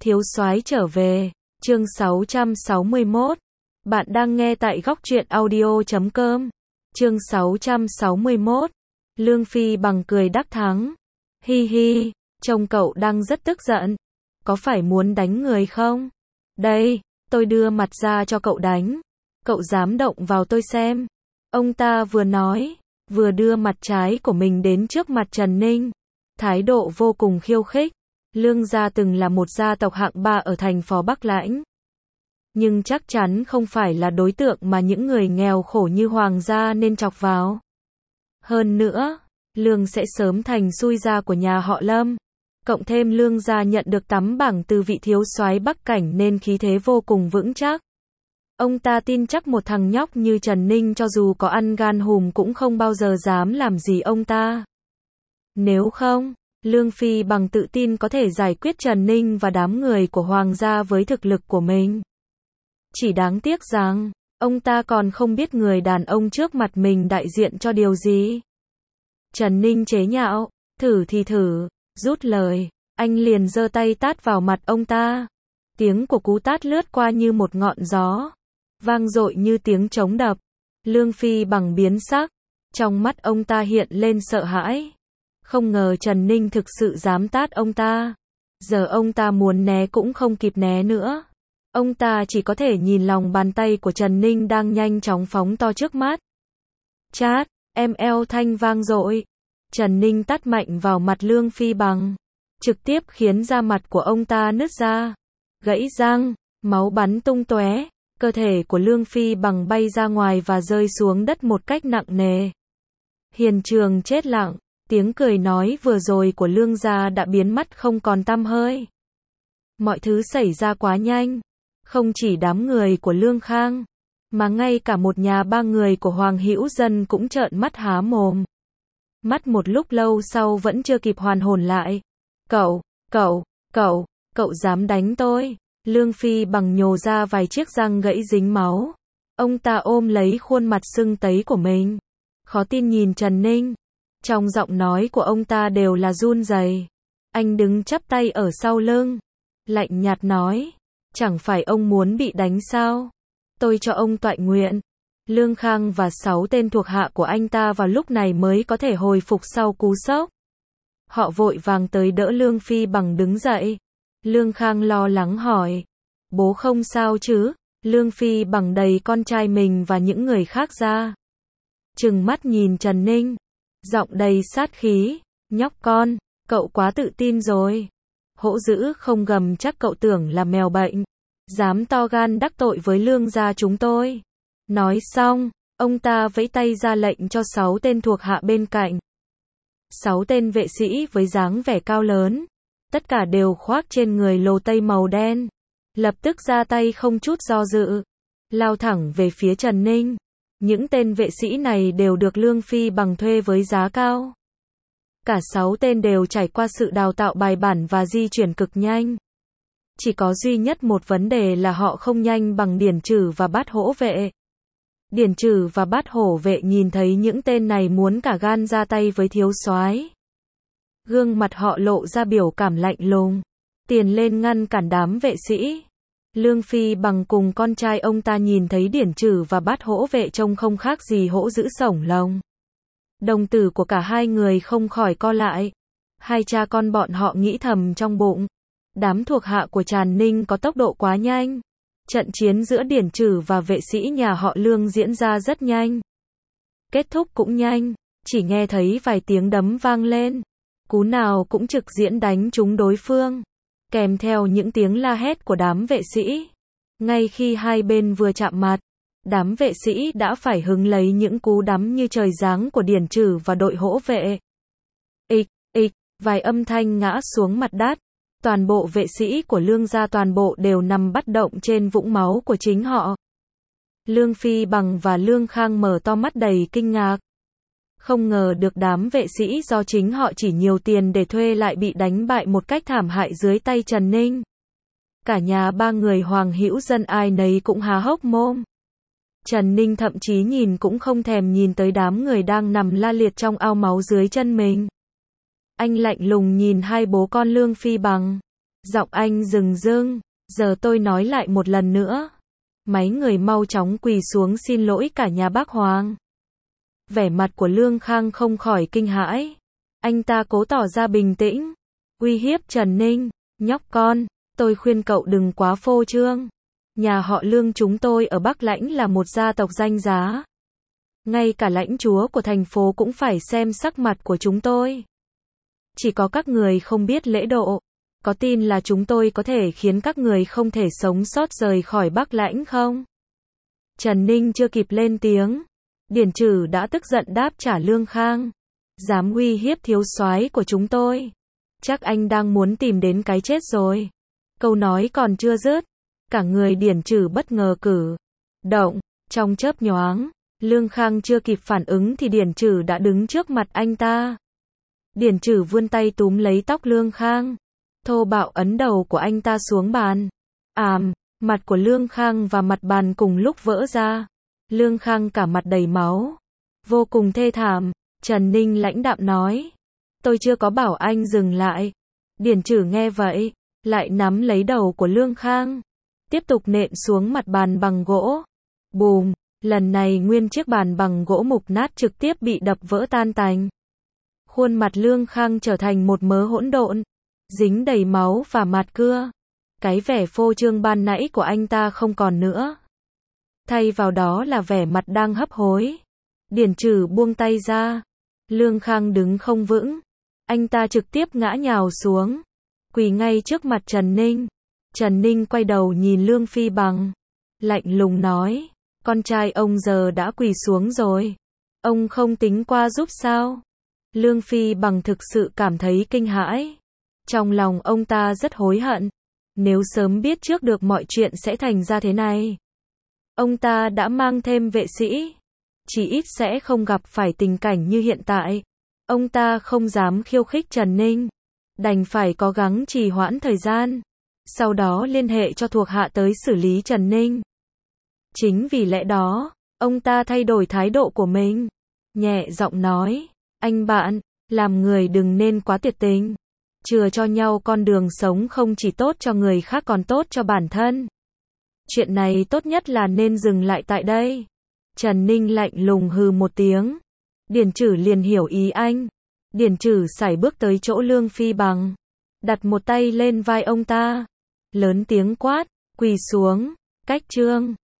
Thiếu soái trở về, chương 661. Bạn đang nghe tại góc truyện audio.com. Chương 661. Lương Phi bằng cười đắc thắng. Hi hi, trông cậu đang rất tức giận. Có phải muốn đánh người không? Đây, tôi đưa mặt ra cho cậu đánh. Cậu dám động vào tôi xem. Ông ta vừa nói, vừa đưa mặt trái của mình đến trước mặt Trần Ninh. Thái độ vô cùng khiêu khích. Lương gia từng là một gia tộc hạng 3 ở thành phố Bắc Lãnh. Nhưng chắc chắn không phải là đối tượng mà những người nghèo khổ như Hoàng gia nên chọc vào. Hơn nữa, Lương sẽ sớm thành xui gia của nhà họ Lâm. Cộng thêm Lương gia nhận được tấm bảng từ vị thiếu soái Bắc Cảnh nên khí thế vô cùng vững chắc. Ông ta tin chắc một thằng nhóc như Trần Ninh cho dù có ăn gan hùm cũng không bao giờ dám làm gì ông ta. Nếu không, Lương Phi bằng tự tin có thể giải quyết Trần Ninh và đám người của Hoàng gia với thực lực của mình. Chỉ đáng tiếc rằng, ông ta còn không biết người đàn ông trước mặt mình đại diện cho điều gì. Trần Ninh chế nhạo, thử thì thử, rút lời, anh liền giơ tay tát vào mặt ông ta. Tiếng của cú tát lướt qua như một ngọn gió, vang dội như tiếng trống đập. Lương Phi bằng biến sắc, trong mắt ông ta hiện lên sợ hãi. Không ngờ Trần Ninh thực sự dám tát ông ta. Giờ ông ta muốn né cũng không kịp né nữa. Ông ta chỉ có thể nhìn lòng bàn tay của Trần Ninh đang nhanh chóng phóng to trước mắt. Chát, eo thanh vang dội. Trần Ninh tát mạnh vào mặt Lương Phi bằng, trực tiếp khiến da mặt của ông ta nứt ra, gãy răng, máu bắn tung tóe. Cơ thể của Lương Phi bằng bay ra ngoài và rơi xuống đất một cách nặng nề. Hiện trường chết lặng. Tiếng cười nói vừa rồi của Lương gia đã biến mất không còn tăm hơi. Mọi thứ xảy ra quá nhanh. Không chỉ đám người của Lương Khang, mà ngay cả một nhà ba người của Hoàng Hữu Dân cũng trợn mắt há mồm. Mắt một lúc lâu sau vẫn chưa kịp hoàn hồn lại. Cậu dám đánh tôi? Lương Phi bằng nhổ ra vài chiếc răng gãy dính máu. Ông ta ôm lấy khuôn mặt sưng tấy của mình. Khó tin nhìn Trần Ninh. Trong giọng nói của ông ta đều là run rẩy. Anh đứng chắp tay ở sau lưng, lạnh nhạt nói, chẳng phải ông muốn bị đánh sao? Tôi cho ông toại nguyện. Lương Khang và 6 tên thuộc hạ của anh ta vào lúc này mới có thể hồi phục sau cú sốc. Họ vội vàng tới đỡ Lương Phi bằng đứng dậy. Lương Khang lo lắng hỏi, bố không sao chứ? Lương Phi bằng đẩy con trai mình và những người khác ra, trừng mắt nhìn Trần Ninh, giọng đầy sát khí, nhóc con, cậu quá tự tin rồi. Hổ dữ không gầm chắc cậu tưởng là mèo bệnh, dám to gan đắc tội với Lương gia chúng tôi. Nói xong, ông ta vẫy tay ra lệnh cho 6 tên thuộc hạ bên cạnh. 6 tên vệ sĩ với dáng vẻ cao lớn, tất cả đều khoác trên người lồ tây màu đen, lập tức ra tay không chút do dự, lao thẳng về phía Trần Ninh. Những tên vệ sĩ này đều được Lương Phi bằng thuê với giá cao. Cả 6 tên đều trải qua sự đào tạo bài bản và di chuyển cực nhanh. Chỉ có duy nhất một vấn đề là họ không nhanh bằng Điển Trử và Bát Hổ vệ. Điển Trử và Bát Hổ vệ nhìn thấy những tên này muốn cả gan ra tay với thiếu soái. Gương mặt họ lộ ra biểu cảm lạnh lùng, tiền lên ngăn cản đám vệ sĩ. Lương Phi bằng cùng con trai ông ta nhìn thấy Điển Trử và Bát Hổ vệ trông không khác gì hổ dữ sổng lồng. Đồng tử của cả hai người không khỏi co lại. Hai cha con bọn họ nghĩ thầm trong bụng, đám thuộc hạ của Trần Ninh có tốc độ quá nhanh. Trận chiến giữa Điển Trử và vệ sĩ nhà họ Lương diễn ra rất nhanh, kết thúc cũng nhanh. Chỉ nghe thấy vài tiếng đấm vang lên, cú nào cũng trực diễn đánh trúng đối phương, kèm theo những tiếng la hét của đám vệ sĩ. Ngay khi hai bên vừa chạm mặt, đám vệ sĩ đã phải hứng lấy những cú đấm như trời giáng của Điển Trử và đội hổ vệ. Ịch, vài âm thanh ngã xuống mặt đất. Toàn bộ vệ sĩ của Lương gia toàn bộ đều nằm bất động trên vũng máu của chính họ. Lương Phi bằng và Lương Khang mở to mắt đầy kinh ngạc. Không ngờ được đám vệ sĩ do chính họ chỉ nhiều tiền để thuê lại bị đánh bại một cách thảm hại dưới tay Trần Ninh. Cả nhà ba người Hoàng Hữu Dân ai nấy cũng há hốc mồm. Trần Ninh thậm chí nhìn cũng không thèm nhìn tới đám người đang nằm la liệt trong ao máu dưới chân mình. Anh lạnh lùng nhìn hai bố con Lương Phi bằng. Giọng anh rừng rưng. Giờ tôi nói lại một lần nữa. Mấy người mau chóng quỳ xuống xin lỗi cả nhà bác Hoàng. Vẻ mặt của Lương Khang không khỏi kinh hãi. Anh ta cố tỏ ra bình tĩnh. Uy hiếp Trần Ninh. Nhóc con, tôi khuyên cậu đừng quá phô trương. Nhà họ Lương chúng tôi ở Bắc Lãnh là một gia tộc danh giá. Ngay cả lãnh chúa của thành phố cũng phải xem sắc mặt của chúng tôi. Chỉ có các người không biết lễ độ. Có tin là chúng tôi có thể khiến các người không thể sống sót rời khỏi Bắc Lãnh không? Trần Ninh chưa kịp lên tiếng. Điển Trử đã tức giận đáp trả Lương Khang. Dám uy hiếp thiếu soái của chúng tôi. Chắc anh đang muốn tìm đến cái chết rồi. Câu nói còn chưa dứt. Cả người Điển Trử bất ngờ cử động. Trong chớp nhoáng, Lương Khang chưa kịp phản ứng thì Điển Trử đã đứng trước mặt anh ta. Điển Trử vươn tay túm lấy tóc Lương Khang. Thô bạo ấn đầu của anh ta xuống bàn. Mặt của Lương Khang và mặt bàn cùng lúc vỡ ra. Lương Khang cả mặt đầy máu. Vô cùng thê thảm. Trần Ninh lãnh đạm nói. Tôi chưa có bảo anh dừng lại. Điển Trử nghe vậy, lại nắm lấy đầu của Lương Khang. Tiếp tục nện xuống mặt bàn bằng gỗ. Bùm, lần này nguyên chiếc bàn bằng gỗ mục nát trực tiếp bị đập vỡ tan tành. Khuôn mặt Lương Khang trở thành một mớ hỗn độn, dính đầy máu và mạt cưa. Cái vẻ phô trương ban nãy của anh ta không còn nữa. Thay vào đó là vẻ mặt đang hấp hối. Điển Trử buông tay ra. Lương Khang đứng không vững. Anh ta trực tiếp ngã nhào xuống. Quỳ ngay trước mặt Trần Ninh. Trần Ninh quay đầu nhìn Lương Phi Bằng. Lạnh lùng nói. Con trai ông giờ đã quỳ xuống rồi. Ông không tính qua giúp sao? Lương Phi Bằng thực sự cảm thấy kinh hãi. Trong lòng ông ta rất hối hận. Nếu sớm biết trước được mọi chuyện sẽ thành ra thế này, ông ta đã mang thêm vệ sĩ. Chỉ ít sẽ không gặp phải tình cảnh như hiện tại. Ông ta không dám khiêu khích Trần Ninh. Đành phải cố gắng trì hoãn thời gian. Sau đó liên hệ cho thuộc hạ tới xử lý Trần Ninh. Chính vì lẽ đó, ông ta thay đổi thái độ của mình. Nhẹ giọng nói. Anh bạn, làm người đừng nên quá tuyệt tình. Chừa cho nhau con đường sống không chỉ tốt cho người khác còn tốt cho bản thân. Chuyện này tốt nhất là nên dừng lại tại đây. Trần Ninh lạnh lùng hừ một tiếng. Điển Trử liền hiểu ý anh. Điển Trử sải bước tới chỗ Lương Phi Bằng. Đặt một tay lên vai ông ta. Lớn tiếng quát, quỳ xuống, cách trương.